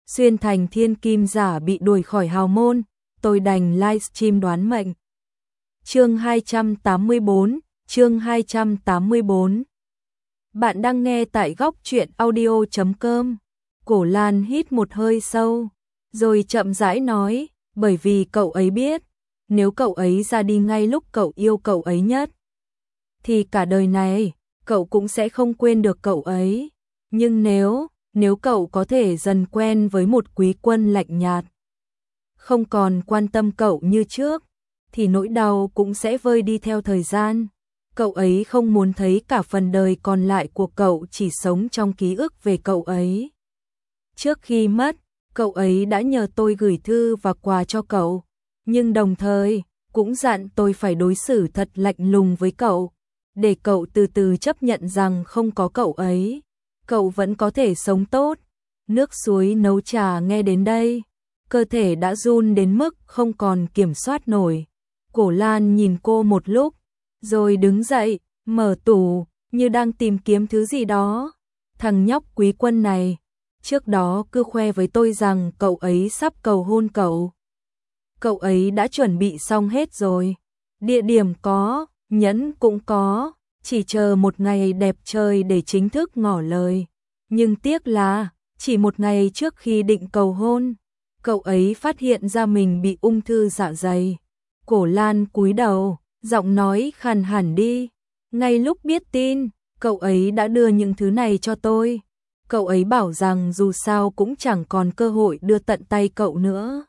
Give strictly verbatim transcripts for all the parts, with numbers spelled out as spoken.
xuyên thành thiên kim giả bị đuổi khỏi hào môn, tôi đành livestream đoán mệnh. Chương hai trăm tám mươi bốn, chương hai trăm tám mươi bốn. Bạn đang nghe tại góc truyện audio chấm com. Cổ Lan hít một hơi sâu, rồi chậm rãi nói, bởi vì cậu ấy biết, nếu cậu ấy ra đi ngay lúc cậu yêu cậu ấy nhất, thì cả đời này, cậu cũng sẽ không quên được cậu ấy. Nhưng nếu, nếu cậu có thể dần quen với một Quý Quân lạnh nhạt, không còn quan tâm cậu như trước, thì nỗi đau cũng sẽ vơi đi theo thời gian. Cậu ấy không muốn thấy cả phần đời còn lại của cậu chỉ sống trong ký ức về cậu ấy. Trước khi mất, cậu ấy đã nhờ tôi gửi thư và quà cho cậu, nhưng đồng thời cũng dặn tôi phải đối xử thật lạnh lùng với cậu, để cậu từ từ chấp nhận rằng không có cậu ấy, cậu vẫn có thể sống tốt. Nước suối nấu trà nghe đến đây, cơ thể đã run đến mức không còn kiểm soát nổi. Cổ Lan nhìn cô một lúc, rồi đứng dậy, mở tủ, như đang tìm kiếm thứ gì đó. Thằng nhóc Quý Quân này, trước đó cứ khoe với tôi rằng cậu ấy sắp cầu hôn cậu. Cậu ấy đã chuẩn bị xong hết rồi. Địa điểm có, nhẫn cũng có, chỉ chờ một ngày đẹp trời để chính thức ngỏ lời. Nhưng tiếc là, chỉ một ngày trước khi định cầu hôn, cậu ấy phát hiện ra mình bị ung thư dạ dày. Cổ Lan cúi đầu, giọng nói khàn hẳn đi. Ngay lúc biết tin, cậu ấy đã đưa những thứ này cho tôi. Cậu ấy bảo rằng dù sao cũng chẳng còn cơ hội đưa tận tay cậu nữa.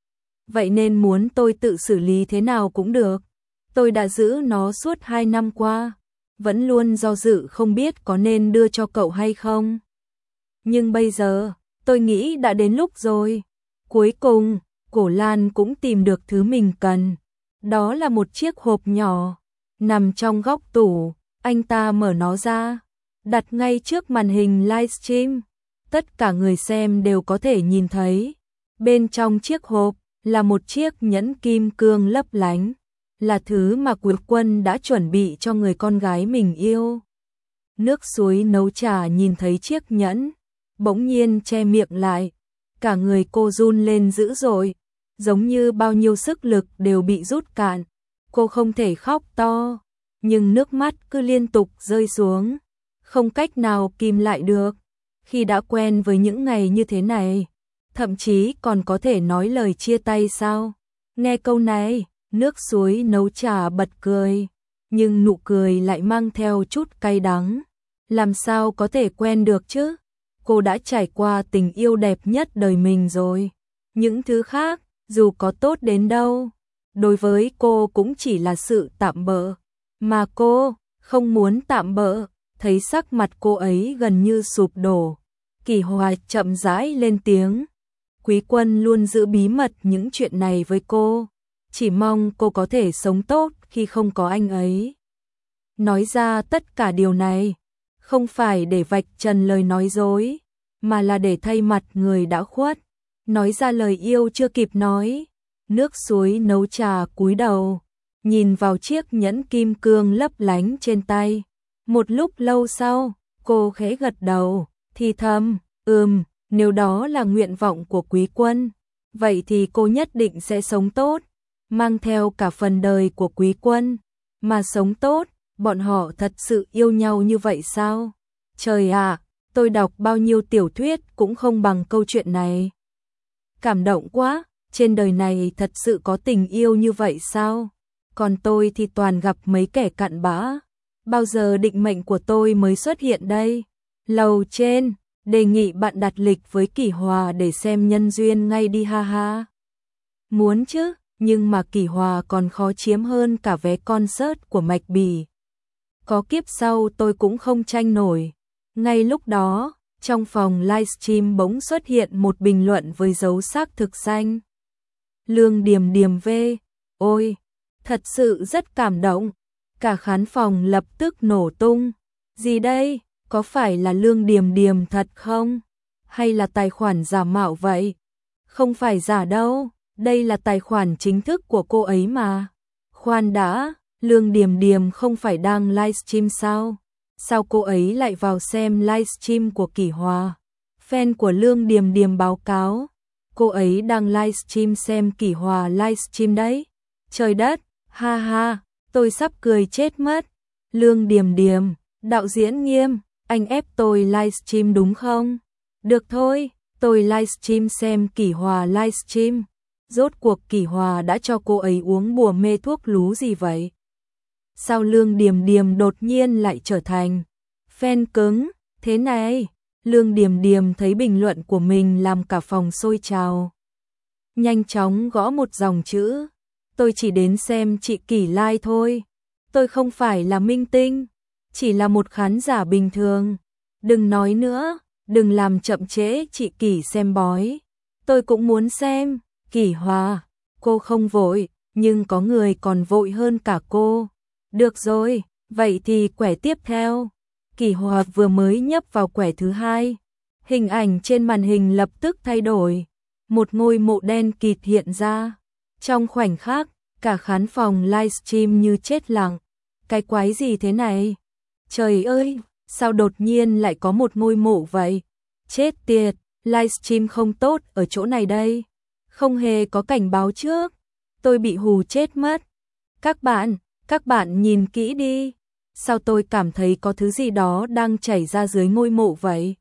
Vậy nên muốn tôi tự xử lý thế nào cũng được. Tôi đã giữ nó suốt hai năm qua, vẫn luôn do dự không biết có nên đưa cho cậu hay không. Nhưng bây giờ, tôi nghĩ đã đến lúc rồi. Cuối cùng, Cổ Lan cũng tìm được thứ mình cần. Đó là một chiếc hộp nhỏ, nằm trong góc tủ. Anh ta mở nó ra, đặt ngay trước màn hình livestream. Tất cả người xem đều có thể nhìn thấy. Bên trong chiếc hộp là một chiếc nhẫn kim cương lấp lánh, là thứ mà Quý Quân đã chuẩn bị cho người con gái mình yêu. Nước suối nấu trà nhìn thấy chiếc nhẫn, bỗng nhiên che miệng lại. Cả người cô run lên dữ dội, giống như bao nhiêu sức lực đều bị rút cạn. Cô không thể khóc to, nhưng nước mắt cứ liên tục rơi xuống, không cách nào kìm lại được. Khi đã quen với những ngày như thế này, thậm chí còn có thể nói lời chia tay sao? Nghe câu này, nước suối nấu trà bật cười, nhưng nụ cười lại mang theo chút cay đắng. Làm sao có thể quen được chứ? Cô đã trải qua tình yêu đẹp nhất đời mình rồi. Những thứ khác, dù có tốt đến đâu, đối với cô cũng chỉ là sự tạm bợ. Mà cô không muốn tạm bợ. Thấy sắc mặt cô ấy gần như sụp đổ, Kỳ Hòa chậm rãi lên tiếng. Quý Quân luôn giữ bí mật những chuyện này với cô, chỉ mong cô có thể sống tốt khi không có anh ấy. Nói ra tất cả điều này, không phải để vạch trần lời nói dối, mà là để thay mặt người đã khuất, nói ra lời yêu chưa kịp nói. Nước suối nấu trà cúi đầu, nhìn vào chiếc nhẫn kim cương lấp lánh trên tay. Một lúc lâu sau, cô khẽ gật đầu, thì thầm, ừm, nếu đó là nguyện vọng của Quý Quân, vậy thì cô nhất định sẽ sống tốt, mang theo cả phần đời của Quý Quân, mà sống tốt. Bọn họ thật sự yêu nhau như vậy sao? Trời ạ, tôi đọc bao nhiêu tiểu thuyết cũng không bằng câu chuyện này. Cảm động quá, trên đời này thật sự có tình yêu như vậy sao? Còn tôi thì toàn gặp mấy kẻ cặn bã. Bao giờ định mệnh của tôi mới xuất hiện đây? Lầu trên, đề nghị bạn đặt lịch với Kỳ Hòa để xem nhân duyên ngay đi ha ha. Muốn chứ, nhưng mà Kỳ Hòa còn khó chiếm hơn cả vé concert của Mạch Bỉ. Có kiếp sau tôi cũng không tranh nổi. Ngay lúc đó, trong phòng livestream bỗng xuất hiện một bình luận với dấu xác thực xanh. Lương Điềm Điềm V. Ôi, thật sự rất cảm động. Cả khán phòng lập tức nổ tung. Gì đây? Có phải là Lương Điềm Điềm thật không? Hay là tài khoản giả mạo vậy? Không phải giả đâu, đây là tài khoản chính thức của cô ấy mà. Khoan đã, Lương Điềm Điềm không phải đang livestream sao? Sao cô ấy lại vào xem livestream của Kỳ Hòa? Fan của Lương Điềm Điềm báo cáo, cô ấy đang livestream xem Kỷ Hòa livestream đấy. Trời đất, ha ha, tôi sắp cười chết mất. Lương Điềm Điềm, đạo diễn Nghiêm, anh ép tôi livestream đúng không? Được thôi, tôi livestream xem Kỷ Hòa livestream. Rốt cuộc Kỷ Hòa đã cho cô ấy uống bùa mê thuốc lú gì vậy? Sao Lương Điềm Điềm đột nhiên lại trở thành fan cứng thế này? Lương Điềm Điềm thấy bình luận của mình làm cả phòng sôi trào. Nhanh chóng gõ một dòng chữ. Tôi chỉ đến xem chị Kỷ live thôi. Tôi không phải là minh tinh, chỉ là một khán giả bình thường. Đừng nói nữa, đừng làm chậm trễ chị Kỷ xem bói. Tôi cũng muốn xem. Kỷ Hòa, cô không vội, nhưng có người còn vội hơn cả cô. Được rồi, vậy thì quẻ tiếp theo. Kỷ Hòa vừa mới nhấp vào quẻ thứ hai. Hình ảnh trên màn hình lập tức thay đổi. Một ngôi mộ đen kịt hiện ra. Trong khoảnh khắc, cả khán phòng livestream như chết lặng. Cái quái gì thế này? Trời ơi, sao đột nhiên lại có một ngôi mộ vậy? Chết tiệt, livestream không tốt ở chỗ này đây. Không hề có cảnh báo trước. Tôi bị hù chết mất. Các bạn, các bạn nhìn kỹ đi. Sao tôi cảm thấy có thứ gì đó đang chảy ra dưới ngôi mộ vậy?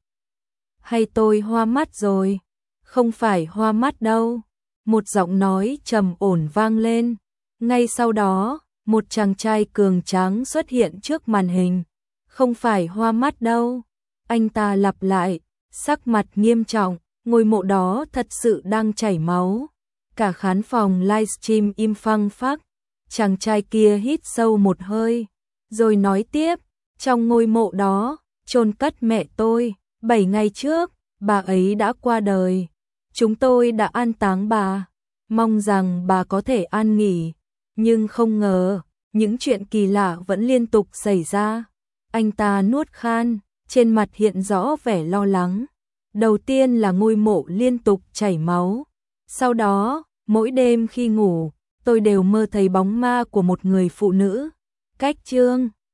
Hay tôi hoa mắt rồi? Không phải hoa mắt đâu. Một giọng nói trầm ổn vang lên. Ngay sau đó, một chàng trai cường tráng xuất hiện trước màn hình. Không phải hoa mắt đâu. Anh ta lặp lại, sắc mặt nghiêm trọng, ngôi mộ đó thật sự đang chảy máu. Cả khán phòng livestream im phăng phắc. Chàng trai kia hít sâu một hơi, rồi nói tiếp, trong ngôi mộ đó, chôn cất mẹ tôi, bảy ngày trước, bà ấy đã qua đời. Chúng tôi đã an táng bà, mong rằng bà có thể an nghỉ. Nhưng không ngờ, những chuyện kỳ lạ vẫn liên tục xảy ra. Anh ta nuốt khan, trên mặt hiện rõ vẻ lo lắng. Đầu tiên là ngôi mộ liên tục chảy máu. Sau đó, mỗi đêm khi ngủ, tôi đều mơ thấy bóng ma của một người phụ nữ. Cách chương